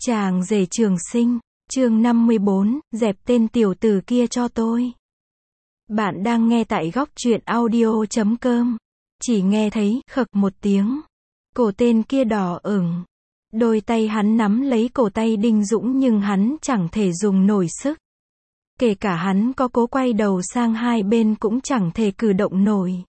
Chàng rể Trường Sinh, chương 54, dẹp tên tiểu tử kia cho tôi. Bạn đang nghe tại góc truyện audio.com. Chỉ nghe thấy, khậc một tiếng. Cổ tên kia đỏ ửng. Đôi tay hắn nắm lấy cổ tay Đinh Dũng nhưng hắn chẳng thể dùng nổi sức. Kể cả hắn có cố quay đầu sang hai bên cũng chẳng thể cử động nổi.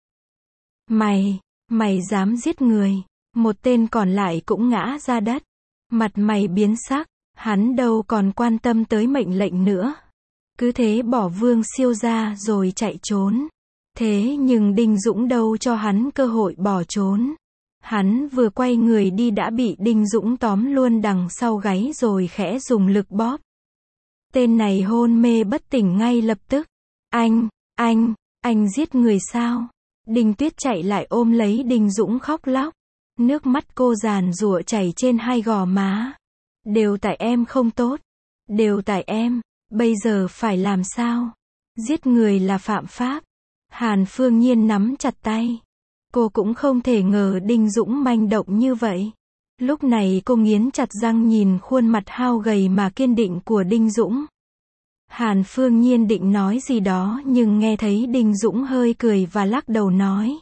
Mày dám giết người. Một tên còn lại cũng ngã ra đất. Mặt mày biến sắc, hắn đâu còn quan tâm tới mệnh lệnh nữa. Cứ thế bỏ Vương Siêu ra rồi chạy trốn. Thế nhưng Đinh Dũng đâu cho hắn cơ hội bỏ trốn. Hắn vừa quay người đi đã bị Đinh Dũng tóm luôn đằng sau gáy rồi khẽ dùng lực bóp. Tên này hôn mê bất tỉnh ngay lập tức. Anh giết người sao? Đinh Tuyết chạy lại ôm lấy Đinh Dũng khóc lóc. Nước mắt cô giàn giụa chảy trên hai gò má. Đều tại em không tốt. Đều tại em. Bây giờ phải làm sao? Giết người là phạm pháp. Hàn Phương Nhiên nắm chặt tay. Cô cũng không thể ngờ Đinh Dũng manh động như vậy. Lúc này cô nghiến chặt răng nhìn khuôn mặt hao gầy mà kiên định của Đinh Dũng. Hàn Phương Nhiên định nói gì đó nhưng nghe thấy Đinh Dũng hơi cười và lắc đầu nói.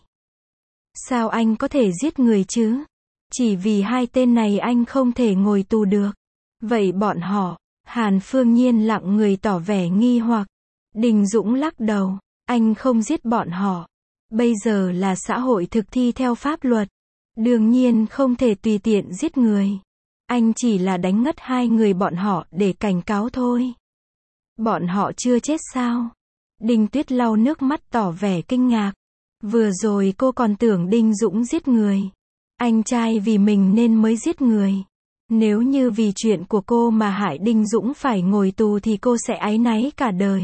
Sao anh có thể giết người chứ? Chỉ vì hai tên này anh không thể ngồi tù được. Vậy bọn họ? Hàn Phương Nhiên lặng người tỏ vẻ nghi hoặc. Đinh Dũng lắc đầu. Anh không giết bọn họ. Bây giờ là xã hội thực thi theo pháp luật. Đương nhiên không thể tùy tiện giết người. Anh chỉ là đánh ngất hai người bọn họ để cảnh cáo thôi. Bọn họ chưa chết sao? Đinh Tuyết lau nước mắt tỏ vẻ kinh ngạc. Vừa rồi cô còn tưởng Đinh Dũng giết người. Anh trai vì mình nên mới giết người. Nếu như vì chuyện của cô mà hại Đinh Dũng phải ngồi tù thì cô sẽ áy náy cả đời.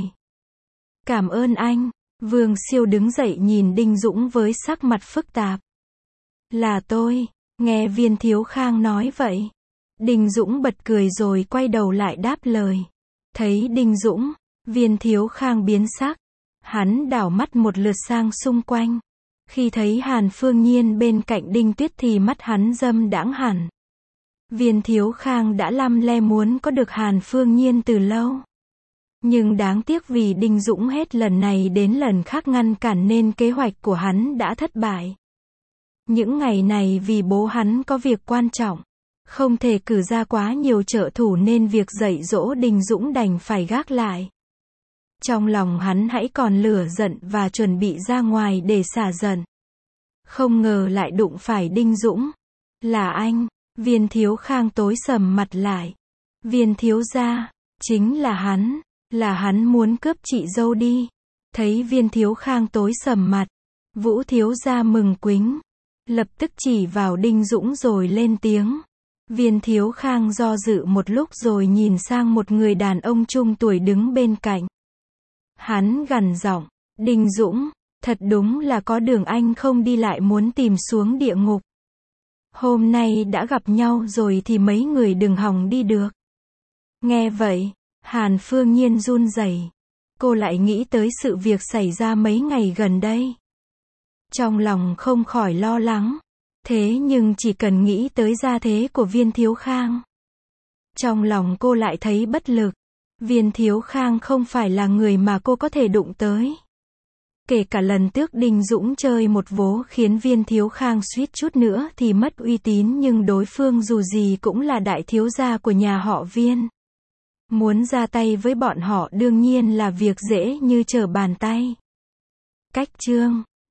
Cảm ơn anh. Vương Siêu đứng dậy nhìn Đinh Dũng với sắc mặt phức tạp. Là tôi. Nghe Viên Thiếu Khang nói vậy. Đinh Dũng bật cười rồi quay đầu lại đáp lời. Thấy Đinh Dũng, Viên Thiếu Khang biến sắc. Hắn đảo mắt một lượt sang xung quanh. Khi thấy Hàn Phương Nhiên bên cạnh Đinh Tuyết thì mắt hắn dâm đãng hẳn. Viên Thiếu Khang đã lăm le muốn có được Hàn Phương Nhiên từ lâu. Nhưng đáng tiếc vì Đinh Dũng hết lần này đến lần khác ngăn cản nên kế hoạch của hắn đã thất bại. Những ngày này vì bố hắn có việc quan trọng, không thể cử ra quá nhiều trợ thủ nên việc dạy dỗ Đinh Dũng đành phải gác lại. Trong lòng hắn hãy còn lửa giận và chuẩn bị ra ngoài để xả giận. Không ngờ lại đụng phải Đinh Dũng. Là anh. Viên Thiếu Khang tối sầm mặt lại. Viên thiếu gia, chính là hắn muốn cướp chị dâu đi. Thấy Viên Thiếu Khang tối sầm mặt, Vũ thiếu gia mừng quính, lập tức chỉ vào Đinh Dũng rồi lên tiếng. Viên Thiếu Khang do dự một lúc rồi nhìn sang một người đàn ông trung tuổi đứng bên cạnh. Hắn gằn giọng, Đinh Dũng, thật đúng là có đường anh không đi lại muốn tìm xuống địa ngục. Hôm nay đã gặp nhau rồi thì mấy người đừng hòng đi được. Nghe vậy, Hàn Phương Nhiên run rẩy. Cô lại nghĩ tới sự việc xảy ra mấy ngày gần đây. Trong lòng không khỏi lo lắng. Thế nhưng chỉ cần nghĩ tới gia thế của Viên Thiếu Khang, trong lòng cô lại thấy bất lực. Viên Thiếu Khang không phải là người mà cô có thể đụng tới. Kể cả lần trước Đinh Dũng chơi một vố khiến Viên Thiếu Khang suýt chút nữa thì mất uy tín nhưng đối phương dù gì cũng là đại thiếu gia của nhà họ Viên. Muốn ra tay với bọn họ đương nhiên là việc dễ như trở bàn tay. Cách chương